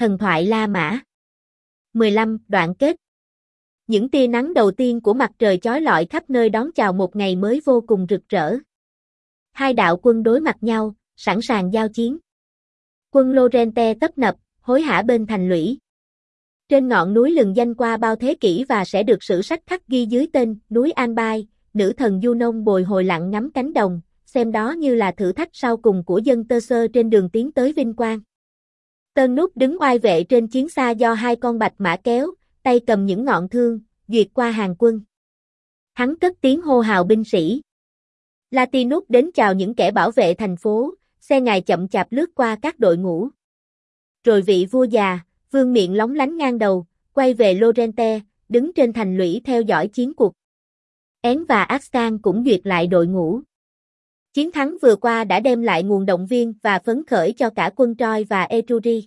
Thần thoại La Mã 15. Đoạn kết. Những tia nắng đầu tiên của mặt trời chói lọi khắp nơi đón chào một ngày mới vô cùng rực rỡ. Hai đạo quân đối mặt nhau, sẵn sàng giao chiến. Quân Lorente tấp nập, hối hả bên thành lũy. Trên ngọn núi lừng danh qua bao thế kỷ và sẽ được sử sách khắc ghi dưới tên núi Albai, nữ thần Junon bồi hồi lặng ngắm cánh đồng, xem đó như là thử thách sau cùng của dân Tơ Sơ trên đường tiến tới vinh quang. Tơn Nút đứng oai vệ trên chiến xa do hai con bạch mã kéo, tay cầm những ngọn thương, duyệt qua hàng quân. Hắn cất tiếng hô hào binh sĩ. Latinus đến chào những kẻ bảo vệ thành phố, xe ngài chậm chạp lướt qua các đội ngũ. Rồi vị vua già, vương miện lóng lánh ngang đầu, quay về Lorente, đứng trên thành lũy theo dõi chiến cuộc. Én và Axtan cũng duyệt lại đội ngũ. Chiến thắng vừa qua đã đem lại nguồn động viên và phấn khởi cho cả quân Troy và Etruria.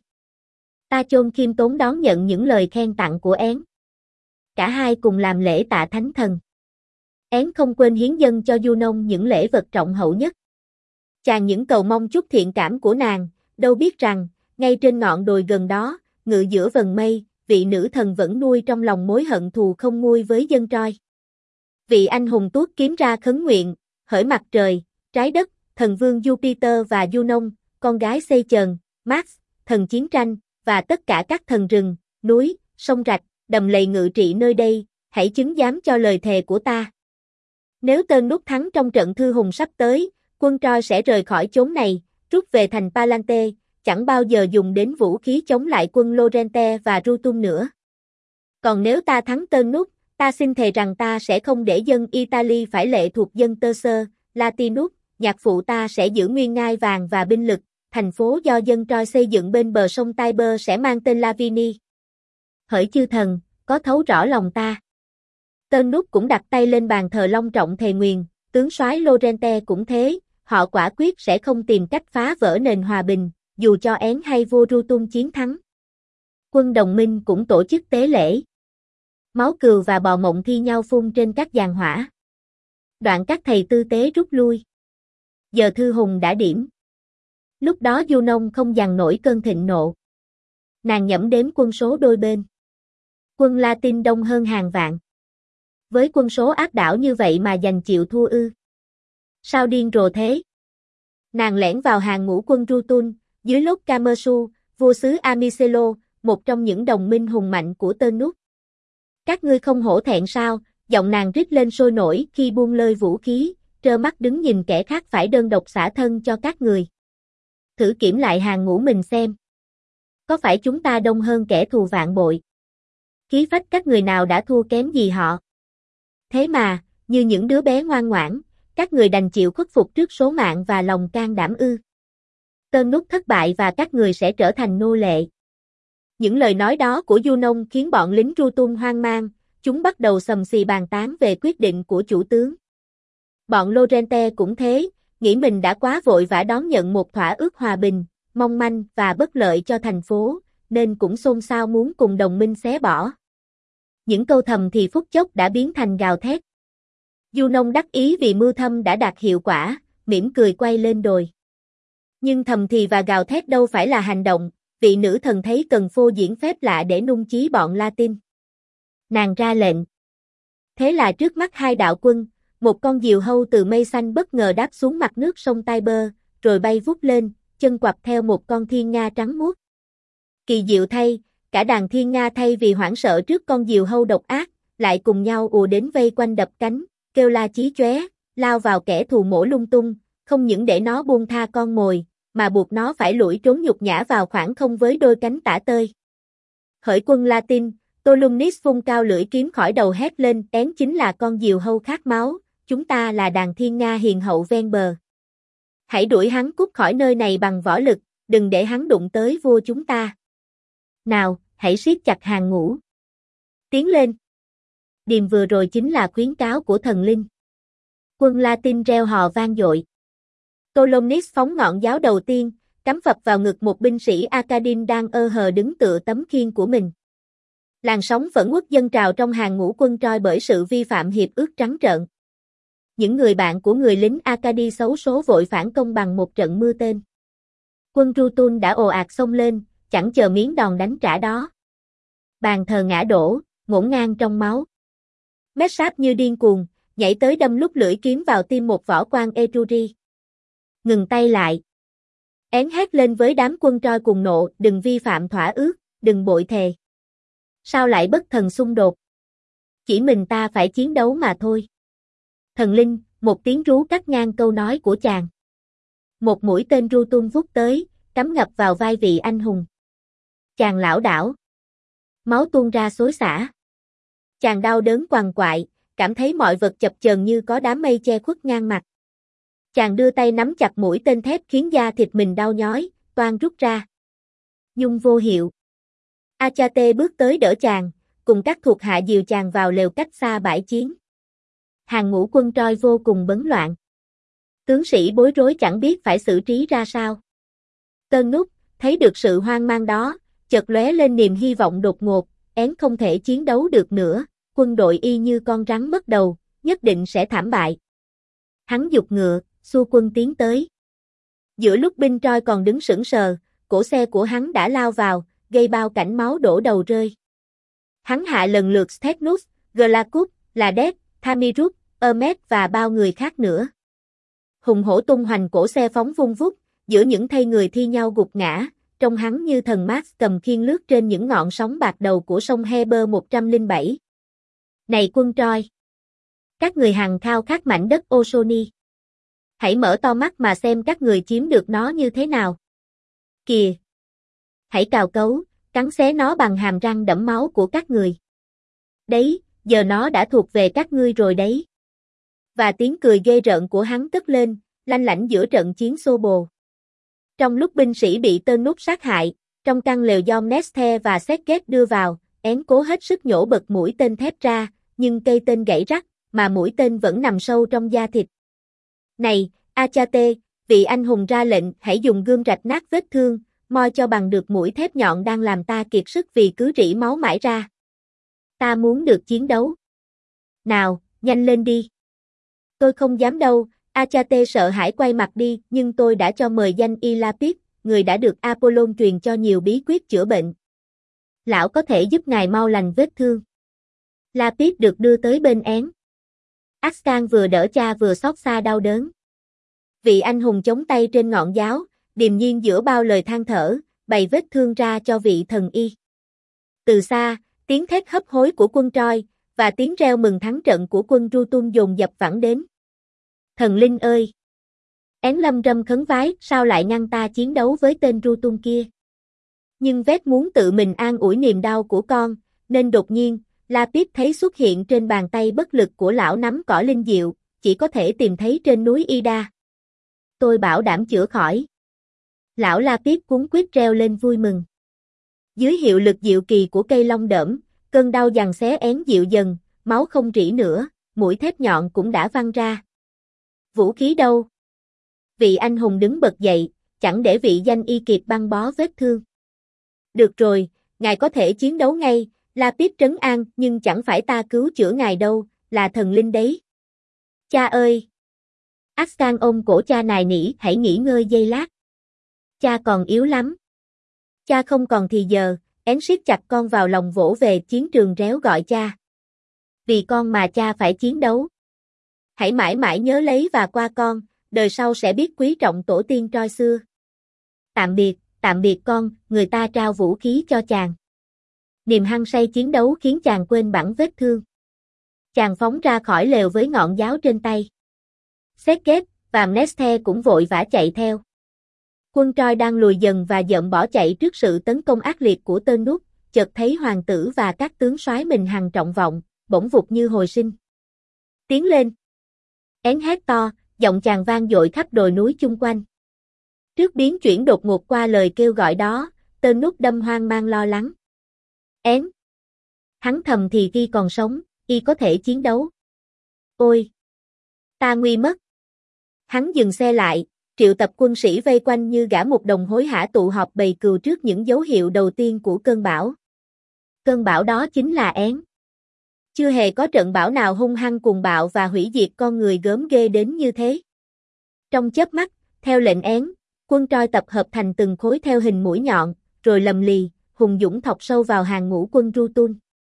Ta chôn khiêm tốn đón nhận những lời khen tặng của Én. Cả hai cùng làm lễ tạ thánh thần. Én không quên hiến dâng cho Junon những lễ vật trọng hậu nhất. Chàng những cầu mong chút thiện cảm của nàng, đâu biết rằng, ngay trên ngọn đồi gần đó, ngự giữa vầng mây, vị nữ thần vẫn nuôi trong lòng mối hận thù không nguôi với dân Troy. Vị anh hùng tuốt kiếm ra khấn nguyện, hỡi mặt trời, trái đất, thần vương Jupiter và Junon, con gái Saturn, Mars, thần chiến tranh, và tất cả các thần rừng, núi, sông rạch, đầm lầy ngự trị nơi đây, hãy chứng giám cho lời thề của ta. Nếu Tơn Nút thắng trong trận thư hùng sắp tới, quân Troy sẽ rời khỏi chốn này, rút về thành Palante, chẳng bao giờ dùng đến vũ khí chống lại quân Lorente và Rutum nữa. Còn nếu ta thắng Tơn Nút, ta xin thề rằng ta sẽ không để dân Italy phải lệ thuộc dân Tơ Sơ, Latinus, nhạc phụ ta sẽ giữ nguyên ngai vàng và binh lực, thành phố do dân Troy xây dựng bên bờ sông Tiber sẽ mang tên Lavini. Hỡi chư thần, có thấu rõ lòng ta. Tơn Nút cũng đặt tay lên bàn thờ long trọng thề nguyền, tướng soái Lorente cũng thế, họ quả quyết sẽ không tìm cách phá vỡ nền hòa bình, dù cho Én hay vua Rutum chiến thắng. Quân đồng minh cũng tổ chức tế lễ. Máu cừu và bò mộng thi nhau phun trên các giàn hỏa. Đoạn các thầy tư tế rút lui. Giờ thư hùng đã điểm. Lúc đó Junon không dằn nổi cơn thịnh nộ. Nàng nhẩm đếm quân số đôi bên. Quân Latin đông hơn hàng vạn. Với quân số áp đảo như vậy mà giành chịu thua ư? Sao điên rồ thế? Nàng lẻn vào hàng ngũ quân Rutun, dưới lốt Camersu, vua xứ Amiselo, một trong những đồng minh hùng mạnh của Tơn Nút. Các ngươi không hổ thẹn sao? Giọng nàng rít lên sôi nổi khi buông lơi vũ khí, trơ mắt đứng nhìn kẻ khác phải đơn độc xả thân cho các người. Thử kiểm lại hàng ngũ mình xem. Có phải chúng ta đông hơn kẻ thù vạn bội? Khí phách các người nào đã thua kém gì họ? Thế mà, như những đứa bé ngoan ngoãn, các người đành chịu khuất phục trước số mạng và lòng can đảm ư? Tơn Nút thất bại và các người sẽ trở thành nô lệ. Những lời nói đó của Junon khiến bọn lính Rutum hoang mang, chúng bắt đầu sầm xì bàn tán về quyết định của chủ tướng. Bọn Lorente cũng thế, nghĩ mình đã quá vội vã đón nhận một thỏa ước hòa bình, mong manh và bất lợi cho thành phố, nên cũng xôn xao muốn cùng đồng minh xé bỏ. Những câu thầm thì phút chốc đã biến thành gào thét. Junon đắc ý vì mưu thâm đã đạt hiệu quả, mỉm cười quay lên đồi. Nhưng thầm thì và gào thét đâu phải là hành động, vị nữ thần thấy cần phô diễn phép lạ để nung chí bọn Latin. Nàng ra lệnh. Thế là trước mắt hai đạo quân, một con diều hâu từ mây xanh bất ngờ đáp xuống mặt nước sông Tiber, rồi bay vút lên, chân quặp theo một con thiên nga trắng muốt. Kỳ diệu thay, cả đàn thiên nga thay vì hoảng sợ trước con diều hâu độc ác, lại cùng nhau ùa đến vây quanh đập cánh, kêu la chí chóe, lao vào kẻ thù mổ lung tung, không những để nó buông tha con mồi, mà buộc nó phải lủi trốn nhục nhã vào khoảng không với đôi cánh tả tơi. Hỡi quân Latin, Tolumnis vung cao lưỡi kiếm khỏi đầu hét lên, Én chính là con diều hâu khát máu, chúng ta là đàn thiên nga hiền hậu ven bờ. Hãy đuổi hắn cút khỏi nơi này bằng võ lực, đừng để hắn đụng tới vua chúng ta. Nào, hãy siết chặt hàng ngũ. Tiến lên. Điềm vừa rồi chính là khuyến cáo của thần linh. Quân Latin reo hò vang dội. Tolumnis phóng ngọn giáo đầu tiên, cắm phập vào ngực một binh sĩ Acadin đang ơ hờ đứng tựa tấm khiên của mình. Làn sóng phẫn uất dâng trào trong hàng ngũ quân Troy bởi sự vi phạm hiệp ước trắng trợn. Những người bạn của người lính Acadi xấu số vội phản công bằng một trận mưa tên. Quân Rutun đã ồ ạt xông lên, chẳng chờ miếng đòn đánh trả đó. Bàn thờ ngã đổ, ngổn ngang trong máu. Mét sáp như điên cuồng, nhảy tới đâm lúc lưỡi kiếm vào tim một võ quan Etruri. Ngừng tay lại. Én hét lên với đám quân Troy cùng nộ, đừng vi phạm thỏa ước, đừng bội thề. Sao lại bất thần xung đột? Chỉ mình ta phải chiến đấu mà thôi. Thần linh, một tiếng rú cắt ngang câu nói của chàng. Một mũi tên ru tung vút tới, cắm ngập vào vai vị anh hùng. Chàng lảo đảo. Máu tuôn ra xối xả. Chàng đau đớn quằn quại, cảm thấy mọi vật chập chờn như có đám mây che khuất ngang mặt. Chàng đưa tay nắm chặt mũi tên thép khiến da thịt mình đau nhói, toan rút ra. Nhưng vô hiệu. Achate bước tới đỡ chàng, cùng các thuộc hạ dìu chàng vào lều cách xa bãi chiến. Hàng ngũ quân Troy vô cùng bấn loạn. Tướng sĩ bối rối chẳng biết phải xử trí ra sao. Tơn Nút, thấy được sự hoang mang đó, chợt lóe lên niềm hy vọng đột ngột, Én không thể chiến đấu được nữa, quân đội y như con rắn mất đầu, nhất định sẽ thảm bại. Hắn giục ngựa, xua quân tiến tới. Giữa lúc binh Troy còn đứng sững sờ, cỗ xe của hắn đã lao vào, gây bao cảnh máu đổ đầu rơi. Hắn hạ lần lượt Stepnus, Glacus, Lades, Thamirus, Hermes và bao người khác nữa. Hùng hổ tung hoành cổ xe phóng vung vút, giữa những thây người thi nhau gục ngã, trông hắn như thần Max cầm khiên lướt trên những ngọn sóng bạc đầu của sông Heber 107. Này quân Troy! Các người hằng khao khát mảnh đất Ossoni. Hãy mở to mắt mà xem các người chiếm được nó như thế nào. Kìa! Hãy cào cấu, cắn xé nó bằng hàm răng đẫm máu của các người. Đấy, giờ nó đã thuộc về các ngươi rồi đấy. Và tiếng cười ghê rợn của hắn cất lên, lanh lảnh giữa trận chiến xô bồ. Trong lúc binh sĩ bị Tơn Nút sát hại, trong căn lều do Neste và Sergeant đưa vào, Én cố hết sức nhổ bật mũi tên thép ra, nhưng cây tên gãy rắc, mà mũi tên vẫn nằm sâu trong da thịt. Này, Achate, vị anh hùng ra lệnh hãy dùng gươm rạch nát vết thương, moi cho bằng được mũi thép nhọn đang làm ta kiệt sức vì cứ rỉ máu mãi ra. Ta muốn được chiến đấu. Nào, nhanh lên đi. Tôi không dám đâu, Achate sợ hãi quay mặt đi, nhưng tôi đã cho mời danh y Lapis, người đã được Apollon truyền cho nhiều bí quyết chữa bệnh. Lão có thể giúp ngài mau lành vết thương. Lapis được đưa tới bên Én. Ascan vừa đỡ cha vừa xót xa đau đớn. Vị anh hùng chống tay trên ngọn giáo, điềm nhiên giữa bao lời than thở, bày vết thương ra cho vị thần y. Từ xa, tiếng thét hấp hối của quân Troy, và tiếng reo mừng thắng trận của quân Rutum dồn dập vẳng đến. Thần linh ơi! Én lâm râm khấn vái, sao lại ngăn ta chiến đấu với tên Rutum kia? Nhưng Vết muốn tự mình an ủi niềm đau của con, nên đột nhiên, Lapis thấy xuất hiện trên bàn tay bất lực của lão nắm cỏ linh diệu, chỉ có thể tìm thấy trên núi Ida. Tôi bảo đảm chữa khỏi. Lão Lapis cuống quýt reo lên vui mừng. Dưới hiệu lực diệu kỳ của cây long đỡm, cơn đau giằng xé Én dịu dần, máu không rỉ nữa, mũi thép nhọn cũng đã văng ra. Vũ khí đâu? Vị anh hùng đứng bật dậy, chẳng để vị danh y kịp băng bó vết thương. Được rồi, ngài có thể chiến đấu ngay, Lapis trấn an, nhưng chẳng phải ta cứu chữa ngài đâu, là thần linh đấy. Cha ơi! Ascan ôm cổ cha nài nỉ, hãy nghỉ ngơi giây lát. Cha còn yếu lắm. Cha không còn thì giờ, Én siết chặt con vào lòng vỗ về chiến trường réo gọi cha. Vì con mà cha phải chiến đấu. Hãy mãi mãi nhớ lấy và qua con, đời sau sẽ biết quý trọng tổ tiên Troy xưa. Tạm biệt con, người ta trao vũ khí cho chàng. Niềm hăng say chiến đấu khiến chàng quên bẵng vết thương. Chàng phóng ra khỏi lều với ngọn giáo trên tay. Sergeant và Neste cũng vội vã chạy theo. Quân Troy đang lùi dần và dợm bỏ chạy trước sự tấn công ác liệt của Tơn Nút, chợt thấy hoàng tử và các tướng soái mình hằng trọng vọng, bỗng vụt như hồi sinh. Tiến lên! Én hét to, giọng chàng vang dội khắp đồi núi chung quanh. Trước biến chuyển đột ngột qua lời kêu gọi đó, Tơn Nút đâm hoang mang lo lắng. Én! Hắn thầm thì khi còn sống, y có thể chiến đấu. Ôi! Ta nguy mất! Hắn dừng xe lại, triệu tập quân sĩ vây quanh như gã một đồng hối hả tụ họp bầy cừu trước những dấu hiệu đầu tiên của cơn bão. Cơn bão đó chính là Én. Chưa hề có trận bão nào hung hăng cuồng bạo và hủy diệt con người gớm ghê đến như thế. Trong chớp mắt, theo lệnh Én, quân Troy tập hợp thành từng khối theo hình mũi nhọn, rồi lầm lì, hùng dũng thọc sâu vào hàng ngũ quân Rutun.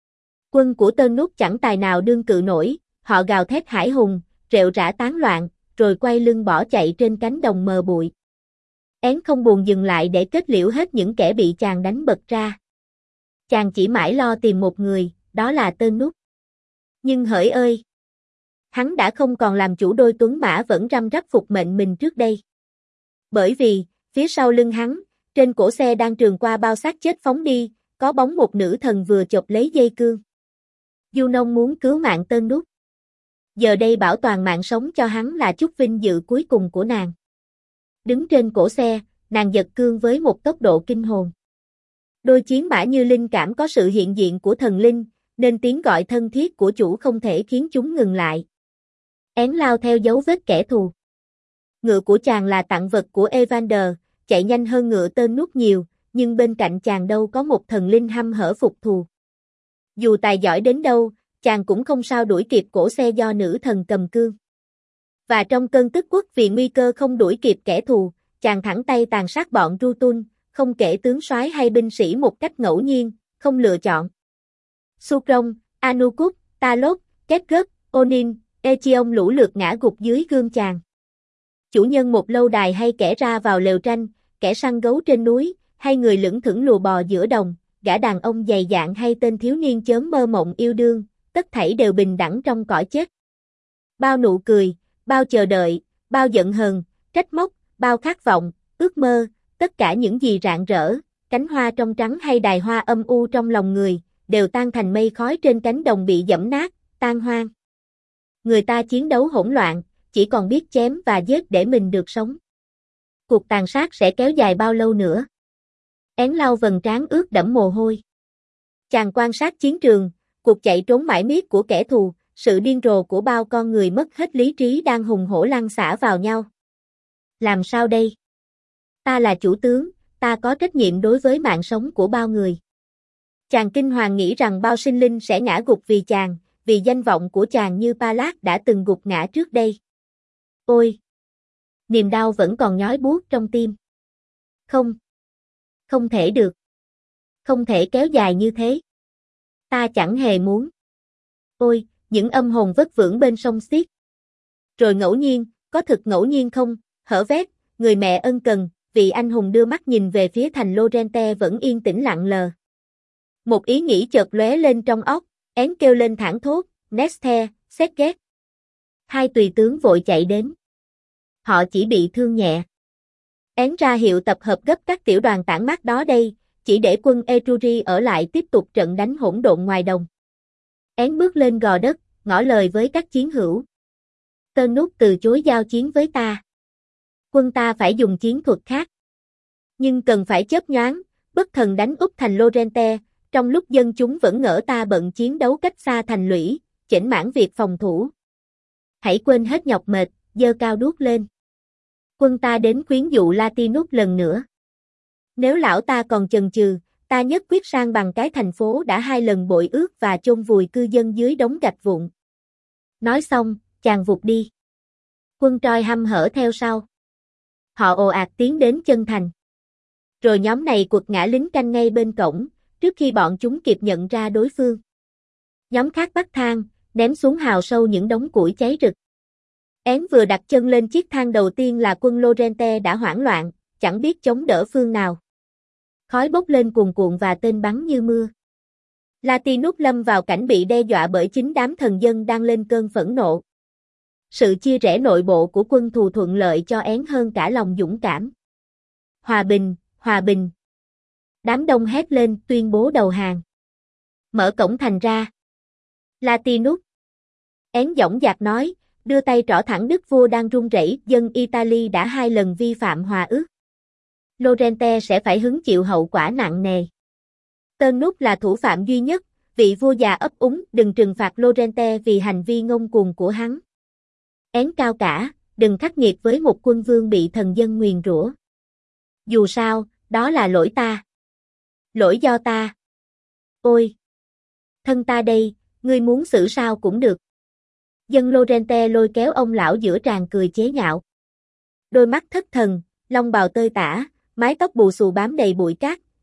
Quân của Tên Nút chẳng tài nào đương cự nổi, họ gào thét hải hùng, rệu rã tán loạn, rồi quay lưng bỏ chạy trên cánh đồng mờ bụi. Én không buồn dừng lại để kết liễu hết những kẻ bị chàng đánh bật ra. Chàng chỉ mãi lo tìm một người, đó là Tên Nút. Nhưng hỡi ơi! Hắn đã không còn làm chủ đôi tuấn mã vẫn răm rắp phục mệnh mình trước đây. Bởi vì, phía sau lưng hắn, trên cổ xe đang trườn qua bao xác chết phóng đi, có bóng một nữ thần vừa chộp lấy dây cương. Junon muốn cứu mạng Tên Nút. Giờ đây bảo toàn mạng sống cho hắn là chút vinh dự cuối cùng của nàng. Đứng trên cổ xe, nàng giật cương với một tốc độ kinh hồn. Đôi chiến mã như linh cảm có sự hiện diện của thần linh, nên tiếng gọi thân thiết của chủ không thể khiến chúng ngừng lại. Én lao theo dấu vết kẻ thù. Ngựa của chàng là tặng vật của Evander, chạy nhanh hơn ngựa Tên Nút nhiều, nhưng bên cạnh chàng đâu có một thần linh hăm hở phục thù. Dù tài giỏi đến đâu, chàng cũng không sao đuổi kịp cổ xe do nữ thần cầm cương. Và trong cơn tức quốc vì nguy cơ không đuổi kịp kẻ thù, chàng thẳng tay tàn sát bọn Rutun, không kể tướng soái hay binh sĩ một cách ngẫu nhiên, không lựa chọn. Sukrong, Anukut, Talot, Ketgert, Onin, Echion lũ lượt ngã gục dưới gươm chàng. Chủ nhân một lâu đài hay kẻ ra vào lều tranh, kẻ săn gấu trên núi, hay người lững thững lùa bò giữa đồng, gã đàn ông dày dạn hay tên thiếu niên chớm mơ mộng yêu đương, tất thảy đều bình đẳng trong cõi chết. Bao nụ cười, bao chờ đợi, bao giận hờn, trách móc, bao khát vọng, ước mơ, tất cả những gì rạng rỡ, cánh hoa trong trắng hay đài hoa âm u trong lòng người, đều tan thành mây khói trên cánh đồng bị dẫm nát, tan hoang. Người ta chiến đấu hỗn loạn, chỉ còn biết chém và giết để mình được sống. Cuộc tàn sát sẽ kéo dài bao lâu nữa? Én lau vầng trán ướt đẫm mồ hôi. Chàng quan sát chiến trường, cuộc chạy trốn mãi miết của kẻ thù, sự điên rồ của bao con người mất hết lý trí đang hùng hổ lăn xả vào nhau. Làm sao đây? Ta là chủ tướng, ta có trách nhiệm đối với mạng sống của bao người. Chàng kinh hoàng nghĩ rằng bao sinh linh sẽ ngã gục vì chàng, vì danh vọng của chàng như Palak đã từng gục ngã trước đây. Ôi! Niềm đau vẫn còn nhói buốt trong tim. Không! Không thể được. Không thể kéo dài như thế. Ta chẳng hề muốn. Ôi, những âm hồn vất vưởng bên sông xiết. Rồi ngẫu nhiên, có thực ngẫu nhiên không, hở vét, người mẹ ân cần, vị anh hùng đưa mắt nhìn về phía thành Lorente vẫn yên tĩnh lặng lờ. Một ý nghĩ chợt lóe lên trong óc, Én kêu lên thảng thốt, Neste, Setget. Hai tùy tướng vội chạy đến. Họ chỉ bị thương nhẹ. Én ra hiệu tập hợp gấp các tiểu đoàn tản mát đó đây, chỉ để quân Etruri ở lại tiếp tục trận đánh hỗn độn ngoài đồng. Én bước lên gò đất, ngỏ lời với các chiến hữu. Tên Nút từ chối giao chiến với ta. Quân ta phải dùng chiến thuật khác. Nhưng cần phải chớp nhoáng, bất thần đánh úp thành Lorente, trong lúc dân chúng vẫn ngỡ ta bận chiến đấu cách xa thành lũy, chểnh mãn việc phòng thủ. Hãy quên hết nhọc mệt, giơ cao đuốc lên. Quân ta đến khuyến dụ Latinus lần nữa. Nếu lão ta còn chần chừ, ta nhất quyết sang bằng cái thành phố đã 2 lần bội ước và chôn vùi cư dân dưới đống gạch vụn. Nói xong, chàng vụt đi. Quân Troi hăm hở theo sau. Họ ồ ạt tiến đến chân thành. Rồi nhóm này quật ngã lính canh ngay bên cổng, trước khi bọn chúng kịp nhận ra đối phương. Nhóm khác bắt thang, ném xuống hào sâu những đống củi cháy rực. Én vừa đặt chân lên chiếc thang đầu tiên là quân Lorente đã hoảng loạn, chẳng biết chống đỡ phương nào. Khói bốc lên cuồn cuộn và tên bắn như mưa. Latinus lâm vào cảnh bị đe dọa bởi chính đám thần dân đang lên cơn phẫn nộ. Sự chia rẽ nội bộ của quân thù thuận lợi cho Én hơn cả lòng dũng cảm. Hòa bình, hòa bình. Đám đông hét lên tuyên bố đầu hàng. Mở cổng thành ra. Latinus. Én dõng dạc nói, đưa tay trỏ thẳng đức vua đang run rẩy, dân Italy đã 2 lần vi phạm hòa ước. Lorente sẽ phải hứng chịu hậu quả nặng nề. Tên Nút là thủ phạm duy nhất, vị vua già ấp úng đừng trừng phạt Lorente vì hành vi ngông cuồng của hắn. Én cao cả, đừng khắc nghiệt với một quân vương bị thần dân nguyền rủa. Dù sao, đó là lỗi ta. Lỗi do ta. Ôi! Thân ta đây, ngươi muốn xử sao cũng được. Dân Lorente lôi kéo ông lão giữa tràn cười chế nhạo. Đôi mắt thất thần, lông bào tơi tả, mái tóc bù xù bám đầy bụi cát,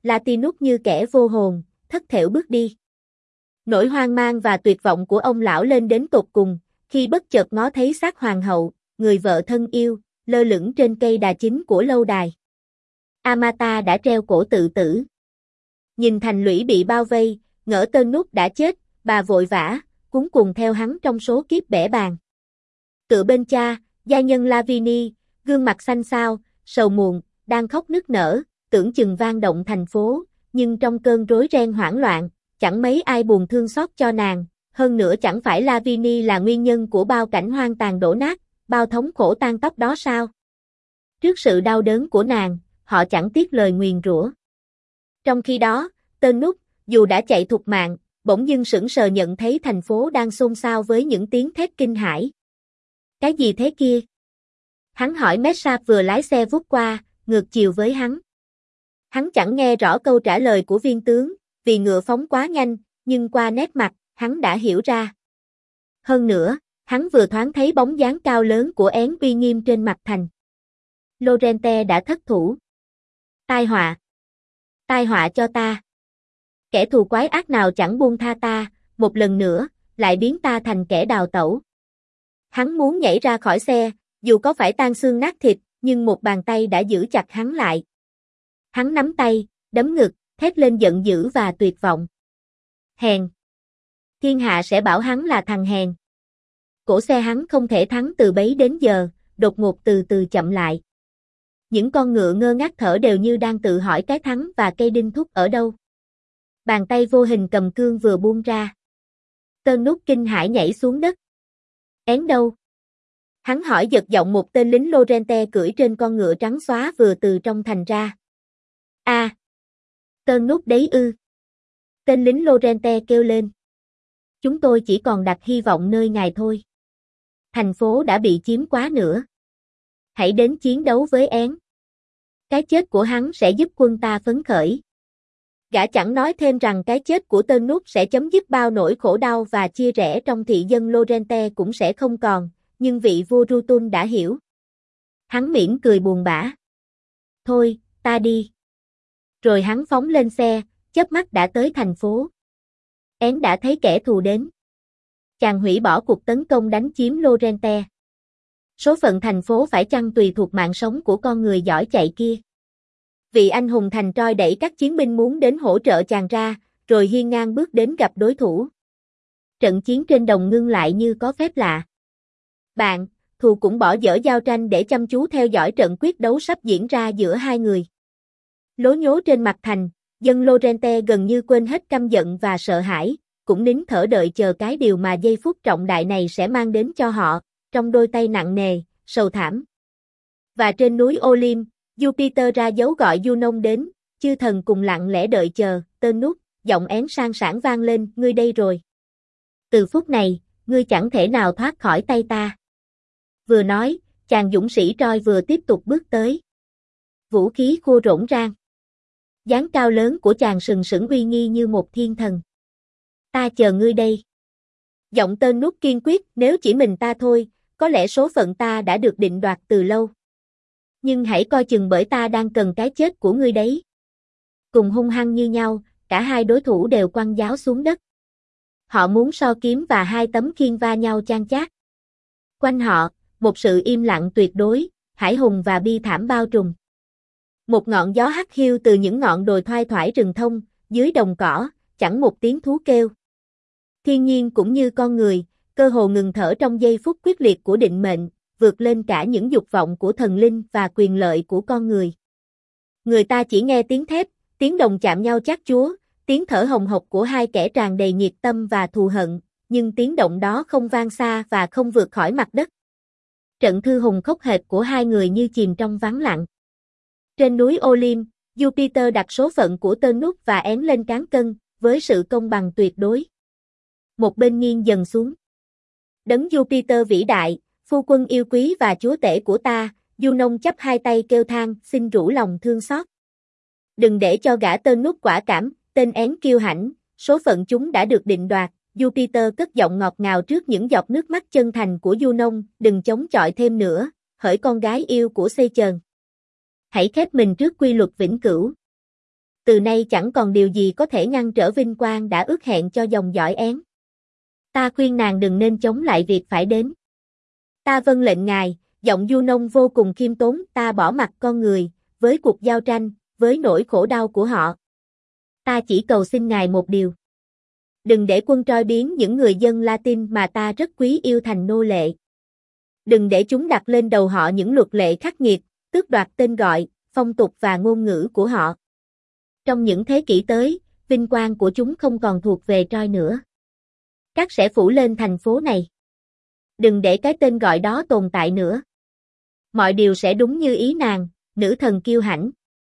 Latinus như kẻ vô hồn, thất thểu bước đi. Nỗi hoang mang và tuyệt vọng của ông lão lên đến tột cùng, khi bất chợt ngó thấy xác hoàng hậu, người vợ thân yêu, lơ lửng trên cây đà chính của lâu đài. Amata đã treo cổ tự tử. Nhìn thành lũy bị bao vây, ngỡ tên nút đã chết, bà vội vã, cuống cuồng theo hắn trong số kiếp bẻ bàng. Tựa bên cha, gia nhân Lavini, gương mặt xanh xao, sầu muộn, đang khóc nức nở, tưởng chừng vang động thành phố, nhưng trong cơn rối ren hoảng loạn, chẳng mấy ai buồn thương xót cho nàng, hơn nữa chẳng phải Lavini là nguyên nhân của bao cảnh hoang tàn đổ nát, bao thống khổ tan tóc đó sao? Trước sự đau đớn của nàng, họ chẳng tiếc lời nguyền rủa. Trong khi đó, tên nút, dù đã chạy thục mạng, bỗng dưng sững sờ nhận thấy thành phố đang xôn xao với những tiếng thét kinh hãi. Cái gì thế kia? Hắn hỏi Meshap vừa lái xe vút qua, ngược chiều với hắn. Hắn chẳng nghe rõ câu trả lời của viên tướng, vì ngựa phóng quá nhanh, nhưng qua nét mặt, hắn đã hiểu ra. Hơn nữa, hắn vừa thoáng thấy bóng dáng cao lớn của én uy nghiêm trên mặt thành. Lorente đã thất thủ. Tai họa! Tai họa cho ta! Kẻ thù quái ác nào chẳng buông tha ta, một lần nữa, lại biến ta thành kẻ đào tẩu. Hắn muốn nhảy ra khỏi xe, dù có phải tan xương nát thịt, nhưng một bàn tay đã giữ chặt hắn lại. Hắn nắm tay, đấm ngực, thét lên giận dữ và tuyệt vọng. Hèn! Thiên hạ sẽ bảo hắn là thằng hèn. Cổ xe hắn không thể thắng từ bấy đến giờ, đột ngột từ từ chậm lại. Những con ngựa ngơ ngác thở đều như đang tự hỏi cái thắng và cây đinh thúc ở đâu. Bàn tay vô hình cầm cương vừa buông ra. Tên nút kinh hãi nhảy xuống đất. Én đâu? Hắn hỏi giật giọng một tên lính Lorente cưỡi trên con ngựa trắng xóa vừa từ trong thành ra. Tên nút đấy ư? Tên lính Lorente kêu lên. Chúng tôi chỉ còn đặt hy vọng nơi ngài thôi. Thành phố đã bị chiếm quá nữa. Hãy đến chiến đấu với én. Cái chết của hắn sẽ giúp quân ta phấn khởi. Gã chẳng nói thêm rằng cái chết của tên nút sẽ chấm dứt bao nỗi khổ đau và chia rẽ trong thị dân Lorente cũng sẽ không còn, nhưng vị vua Rutun đã hiểu. Hắn mỉm cười buồn bã. Thôi, ta đi. Rồi hắn phóng lên xe, chớp mắt đã tới thành phố. Én đã thấy kẻ thù đến. Chàng hủy bỏ cuộc tấn công đánh chiếm Lorente. Số phận thành phố phải chăng tùy thuộc mạng sống của con người giỏi chạy kia. Vị anh hùng thành Troy đẩy các chiến binh muốn đến hỗ trợ chàng ra, rồi hiên ngang bước đến gặp đối thủ. Trận chiến trên đồng ngưng lại như có phép lạ. Bạn, thù cũng bỏ dở giao tranh để chăm chú theo dõi trận quyết đấu sắp diễn ra giữa hai người. Lố nhố trên mặt thành, dân Lorente gần như quên hết căm giận và sợ hãi, cũng nín thở đợi chờ cái điều mà giây phút trọng đại này sẽ mang đến cho họ, trong đôi tay nặng nề, sầu thảm. Và trên núi Olim, Jupiter ra dấu gọi Junon đến, chư thần cùng lặng lẽ đợi chờ, tên nút, giọng én sang sảng vang lên, ngươi đây rồi. Từ phút này, ngươi chẳng thể nào thoát khỏi tay ta. Vừa nói, chàng dũng sĩ Troy vừa tiếp tục bước tới. Vũ khí khua rỗng rang. Dáng cao lớn của chàng sừng sững uy nghi như một thiên thần. Ta chờ ngươi đây. Giọng tên nút kiên quyết, nếu chỉ mình ta thôi, có lẽ số phận ta đã được định đoạt từ lâu. Nhưng hãy coi chừng bởi ta đang cần cái chết của ngươi đấy. Cùng hung hăng như nhau, cả hai đối thủ đều quăng giáo xuống đất. Họ muốn so kiếm và hai tấm khiên va nhau chan chát. Quanh họ, một sự im lặng tuyệt đối, hãi hùng và bi thảm bao trùm. Một ngọn gió hắt hiu từ những ngọn đồi thoai thoải rừng thông, dưới đồng cỏ, chẳng một tiếng thú kêu. Thiên nhiên cũng như con người, cơ hồ ngừng thở trong giây phút quyết liệt của định mệnh, vượt lên cả những dục vọng của thần linh và quyền lợi của con người. Người ta chỉ nghe tiếng thép, tiếng đồng chạm nhau chát chúa, tiếng thở hồng hộc của hai kẻ tràn đầy nhiệt tâm và thù hận, nhưng tiếng động đó không vang xa và không vượt khỏi mặt đất. Trận thư hùng khốc hệt của hai người như chìm trong vắng lặng. Trên núi Olim, Jupiter đặt số phận của tên nút và én lên cán cân, với sự công bằng tuyệt đối. Một bên nghiêng dần xuống. Đấng Jupiter vĩ đại, phu quân yêu quý và chúa tể của ta, Junon chắp hai tay kêu than, xin rủ lòng thương xót. Đừng để cho gã tên nút quả cảm, tên én kiêu hãnh, số phận chúng đã được định đoạt. Jupiter cất giọng ngọt ngào trước những giọt nước mắt chân thành của Junon, đừng chống chọi thêm nữa, hỡi con gái yêu của Seichern. Hãy khép mình trước quy luật vĩnh cửu. từ nay chẳng còn điều gì có thể ngăn trở vinh quang đã ước hẹn cho dòng dõi én. Ta khuyên nàng đừng nên chống lại việc phải đến. Ta vâng lệnh ngài, giọng Du Nông vô cùng khiêm tốn, ta bỏ mặc con người, với cuộc giao tranh, với nỗi khổ đau của họ. Ta chỉ cầu xin ngài một điều. Đừng để quân Troy biến những người dân Latin mà ta rất quý yêu thành nô lệ. Đừng để chúng đặt lên đầu họ những luật lệ khắc nghiệt, tước đoạt tên gọi, phong tục và ngôn ngữ của họ. Trong những thế kỷ tới, vinh quang của chúng không còn thuộc về Troy nữa. Cát sẽ phủ lên thành phố này. Đừng để cái tên gọi đó tồn tại nữa. Mọi điều sẽ đúng như ý nàng, nữ thần kiêu hãnh.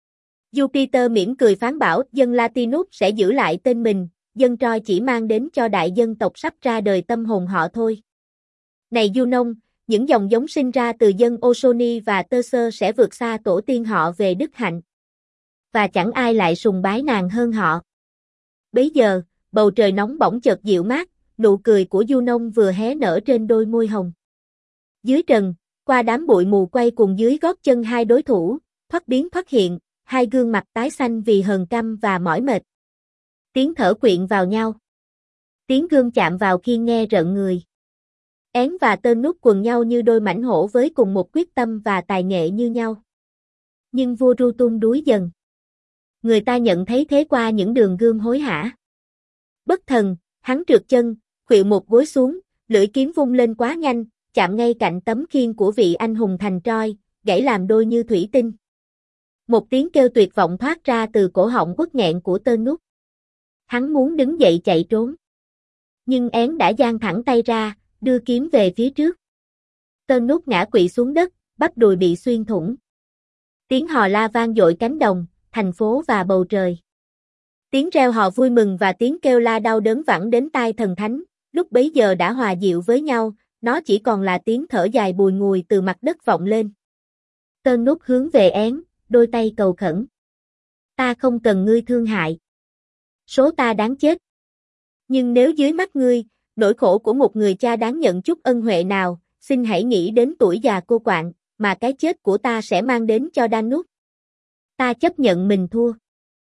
Jupiter mỉm cười phán bảo, dân Latinus sẽ giữ lại tên mình, dân Troy chỉ mang đến cho đại dân tộc sắp ra đời tâm hồn họ thôi. Này Junon, những dòng giống sinh ra từ dân Ossoni và Teucer sẽ vượt xa tổ tiên họ về đức hạnh. Và chẳng ai lại sùng bái nàng hơn họ. Bấy giờ, bầu trời nóng bỏng chợt dịu mát, nụ cười của Junon vừa hé nở trên đôi môi hồng. Dưới trần, qua đám bụi mù quay cùng dưới gót chân hai đối thủ, thoát biến thoát hiện, hai gương mặt tái xanh vì hờn căm và mỏi mệt. Tiếng thở quyện vào nhau. Tiếng gươm chạm vào khi nghe rợn người. Én và Tơn nút quần nhau như đôi mãnh hổ với cùng một quyết tâm và tài nghệ như nhau. Nhưng vua Rutun đuối dần. Người ta nhận thấy thế qua những đường gươm hối hả. Bất thần, hắn trượt chân, khuỵu một gối xuống, lưỡi kiếm vung lên quá nhanh, chạm ngay cạnh tấm khiên của vị anh hùng thành Troy, gãy làm đôi như thủy tinh. Một tiếng kêu tuyệt vọng thoát ra từ cổ họng uất nghẹn của Tơn nút. Hắn muốn đứng dậy chạy trốn. Nhưng én đã giang thẳng tay ra, đưa kiếm về phía trước. Tơn nút ngã quỵ xuống đất, bắp đùi bị xuyên thủng. Tiếng hò la vang dội cánh đồng, thành phố và bầu trời. Tiếng reo hò vui mừng và tiếng kêu la đau đớn vẳng đến tai thần thánh, lúc bấy giờ đã hòa dịu với nhau, nó chỉ còn là tiếng thở dài bùi ngùi từ mặt đất vọng lên. Tơn nút hướng về én, đôi tay cầu khẩn. Ta không cần ngươi thương hại. Số ta đáng chết. Nhưng nếu dưới mắt ngươi, nỗi khổ của một người cha đáng nhận chút ân huệ nào, xin hãy nghĩ đến tuổi già cô quạng, mà cái chết của ta sẽ mang đến cho Danube. Ta chấp nhận mình thua.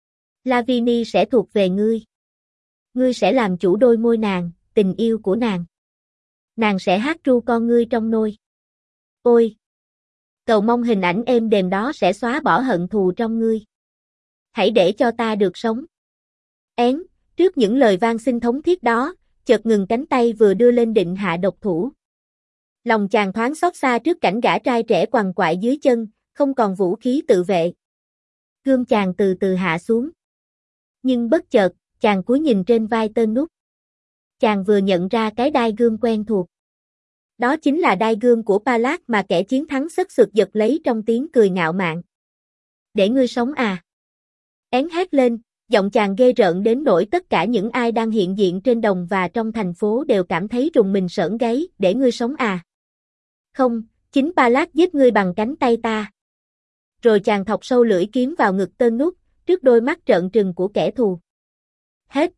Lavini sẽ thuộc về ngươi. Ngươi sẽ làm chủ đôi môi nàng, tình yêu của nàng. Nàng sẽ hát ru con ngươi trong nôi. Ôi! Cầu mong hình ảnh êm đềm đó sẽ xóa bỏ hận thù trong ngươi. Hãy để cho ta được sống. Én, trước những lời van xin thống thiết đó, chợt ngừng cánh tay vừa đưa lên định hạ độc thủ. Lòng chàng thoáng xót xa trước cảnh gã trai trẻ quằn quại dưới chân, không còn vũ khí tự vệ. Gươm chàng từ từ hạ xuống. Nhưng bất chợt, chàng cúi nhìn trên vai Tơn nút. Chàng vừa nhận ra cái đai gươm quen thuộc. Đó chính là đai gươm của Pallas mà kẻ chiến thắng sất sượt giật lấy trong tiếng cười ngạo mạn. Để ngươi sống à? Én hét lên, giọng chàng ghê rợn đến nỗi tất cả những ai đang hiện diện trên đồng và trong thành phố đều cảm thấy rùng mình sởn gáy, để ngươi sống à? Không, chính Pallas giết ngươi bằng cánh tay ta. Rồi chàng thọc sâu lưỡi kiếm vào ngực Tơn nút, trước đôi mắt trợn trừng của kẻ thù. Hết.